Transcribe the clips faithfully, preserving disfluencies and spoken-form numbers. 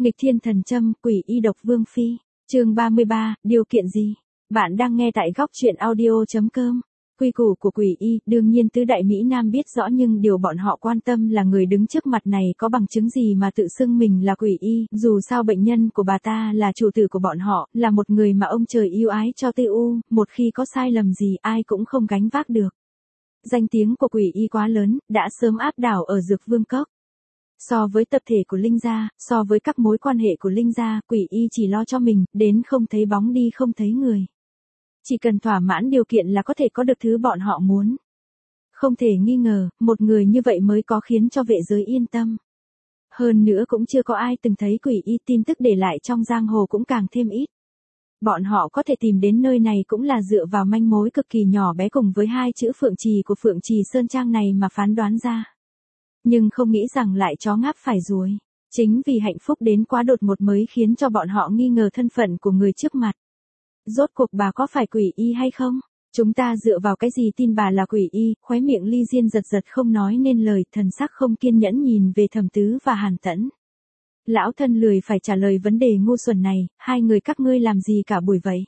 Nghịch thiên thần châm, quỷ y độc vương phi. Chương ba mươi ba, điều kiện gì? Bạn đang nghe tại góc truyện audio chấm com. Quy củ của quỷ y, đương nhiên tứ đại Mỹ Nam biết rõ, nhưng điều bọn họ quan tâm là người đứng trước mặt này có bằng chứng gì mà tự xưng mình là quỷ y. Dù sao bệnh nhân của bà ta là chủ tử của bọn họ, là một người mà ông trời yêu ái cho tê u, một khi có sai lầm gì ai cũng không gánh vác được. Danh tiếng của quỷ y quá lớn, đã sớm áp đảo ở Dược Vương Cốc. So với tập thể của Linh gia, so với các mối quan hệ của Linh gia, quỷ y chỉ lo cho mình, đến không thấy bóng đi không thấy người. Chỉ cần thỏa mãn điều kiện là có thể có được thứ bọn họ muốn. Không thể nghi ngờ, một người như vậy mới có khiến cho vệ giới yên tâm. Hơn nữa cũng chưa có ai từng thấy quỷ y, tin tức để lại trong giang hồ cũng càng thêm ít. Bọn họ có thể tìm đến nơi này cũng là dựa vào manh mối cực kỳ nhỏ bé cùng với hai chữ Phượng Trì của Phượng Trì Sơn Trang này mà phán đoán ra. Nhưng không nghĩ rằng lại chó ngáp phải ruồi. Chính vì hạnh phúc đến quá đột ngột mới khiến cho bọn họ nghi ngờ thân phận của người trước mặt. Rốt cuộc bà có phải quỷ y hay không? Chúng ta dựa vào cái gì tin bà là quỷ y? Khóe miệng Ly Diên giật giật không nói nên lời, thần sắc không kiên nhẫn nhìn về Thẩm Tứ và Hàn Tẫn. Lão thân lười phải trả lời vấn đề ngu xuẩn này, hai người các ngươi làm gì cả buổi vậy?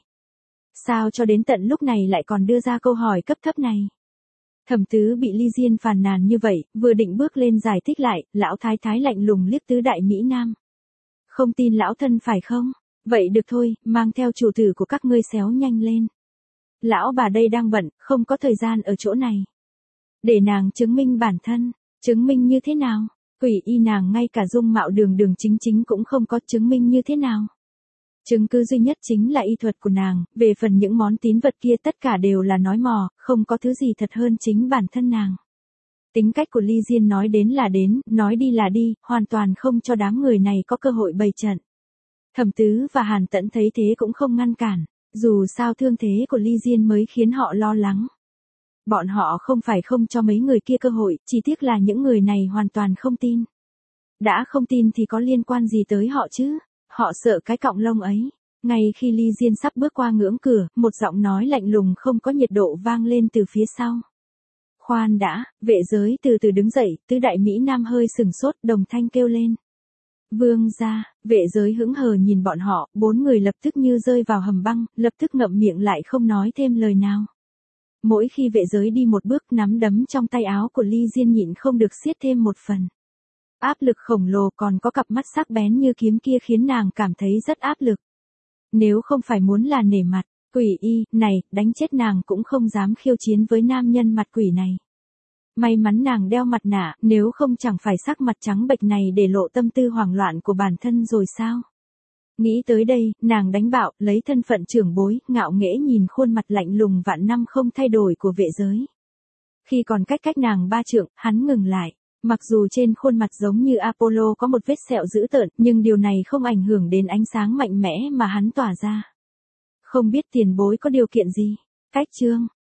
Sao cho đến tận lúc này lại còn đưa ra câu hỏi cấp thấp này? Thẩm Tứ bị Ly Diên phàn nàn như vậy, vừa định bước lên giải thích lại, lão thái thái lạnh lùng liếc tứ đại Mỹ Nam. Không tin lão thân phải không? Vậy được thôi, mang theo chủ tử của các ngươi xéo nhanh lên. Lão bà đây đang bận, không có thời gian ở chỗ này. Để nàng chứng minh bản thân, chứng minh như thế nào? Quỷ y nàng ngay cả dung mạo đường đường chính chính cũng không có, chứng minh như thế nào? Chứng cứ duy nhất chính là y thuật của nàng, về phần những món tín vật kia tất cả đều là nói mò, không có thứ gì thật hơn chính bản thân nàng. Tính cách của Ly Diên nói đến là đến, nói đi là đi, hoàn toàn không cho đám người này có cơ hội bày trận. Thẩm Tứ và Hàn Tẫn thấy thế cũng không ngăn cản, dù sao thương thế của Ly Diên mới khiến họ lo lắng. Bọn họ không phải không cho mấy người kia cơ hội, chỉ tiếc là những người này hoàn toàn không tin. Đã không tin thì có liên quan gì tới họ chứ? Họ sợ cái cọng lông ấy. Ngay khi Ly Diên sắp bước qua ngưỡng cửa, một giọng nói lạnh lùng không có nhiệt độ vang lên từ phía sau. Khoan đã, vệ giới từ từ đứng dậy, tứ đại Mỹ Nam hơi sừng sốt, đồng thanh kêu lên. Vương gia, vệ giới hững hờ nhìn bọn họ, bốn người lập tức như rơi vào hầm băng, lập tức ngậm miệng lại không nói thêm lời nào. Mỗi khi vệ giới đi một bước, nắm đấm trong tay áo của Ly Diên nhịn không được siết thêm một phần. Áp lực khổng lồ, còn có cặp mắt sắc bén như kiếm kia khiến nàng cảm thấy rất áp lực. Nếu không phải muốn là nể mặt, quỷ y, này, đánh chết nàng cũng không dám khiêu chiến với nam nhân mặt quỷ này. May mắn nàng đeo mặt nạ, nếu không chẳng phải sắc mặt trắng bệch này để lộ tâm tư hoảng loạn của bản thân rồi sao? Nghĩ tới đây, nàng đánh bạo, lấy thân phận trưởng bối, ngạo nghễ nhìn khuôn mặt lạnh lùng vạn năm không thay đổi của vệ giới. Khi còn cách cách nàng ba trượng, hắn ngừng lại. Mặc dù trên khuôn mặt giống như Apollo có một vết sẹo dữ tợn, nhưng điều này không ảnh hưởng đến ánh sáng mạnh mẽ mà hắn tỏa ra. Không biết tiền bối có điều kiện gì? Cách chương.